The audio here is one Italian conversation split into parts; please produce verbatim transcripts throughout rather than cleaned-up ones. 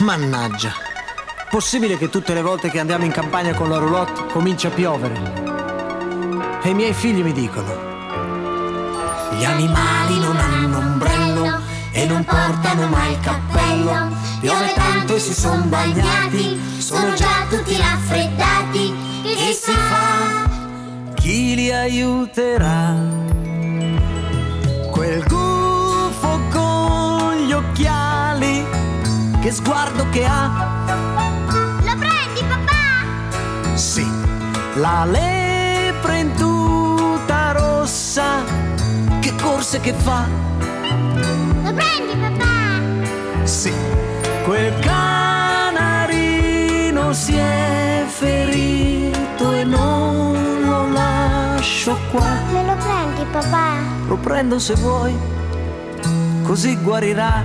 Mannaggia. Possibile che tutte le volte che andiamo in campagna con la roulotte comincia a piovere? E i miei figli mi dicono: gli animali non hanno ombrello e non portano mai il cappello. Piove tanto e si son bagnati, sono già tutti raffreddati. Che si fa? Chi li aiuterà? Quel gufo con gli occhiali, che sguardo che ha! Lo prendi, papà? Sì, la lepre in tuta rossa, che corse che fa! Lo prendi, papà? Sì, quel canarino si è ferito e non lo lascio qua. Me lo prendi, papà? Lo prendo se vuoi, così guarirà.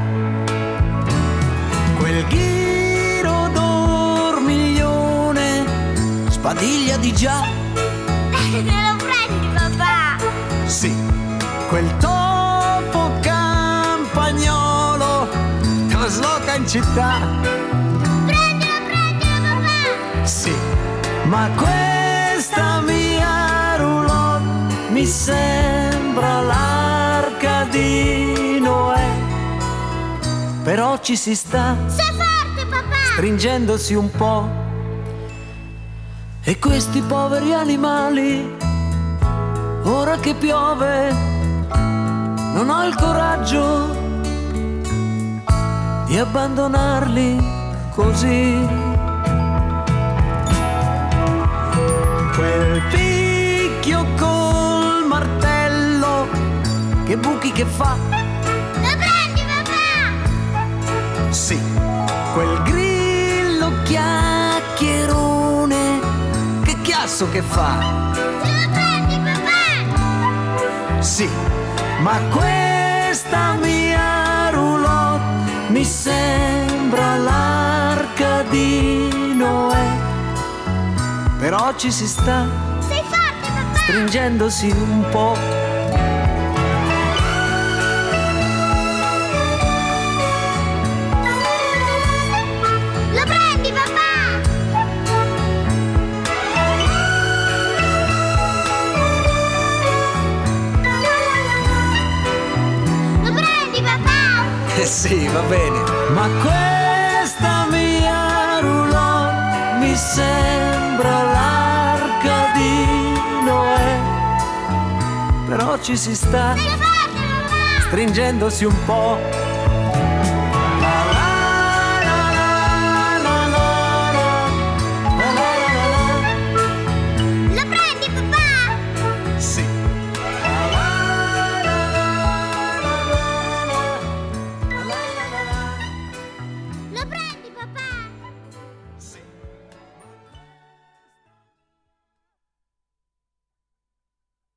Quel ghiro dormiglione, sbadiglia di già. Me lo prendi, papà? Sì, quel topo campagnolo, trasloca in città. Prendilo, prendilo, papà! Sì, ma questa mia roulotte mi sembra l'arca di Noè. Però ci si sta, sei forte, papà! stringendosi un po'. E questi poveri animali, ora che piove, non ho il coraggio di abbandonarli così. Quel picchio col martello, che buchi che fa. Lo prendi, papà? Sì, quel grillo chiacchierone, che chiasso che fa. Lo prendi, papà? Sì, ma questa mia roulotte mi sembra l'arca di Noè. Però ci si sta, sei forte, papà! stringendosi un po'. Lo prendi, papà? Lo prendi, papà? Eh sì, va bene. Ma questa mia roulotte mi sembra l'arca di Noè. Però ci si sta, Sei forte, papà! stringendosi un po'.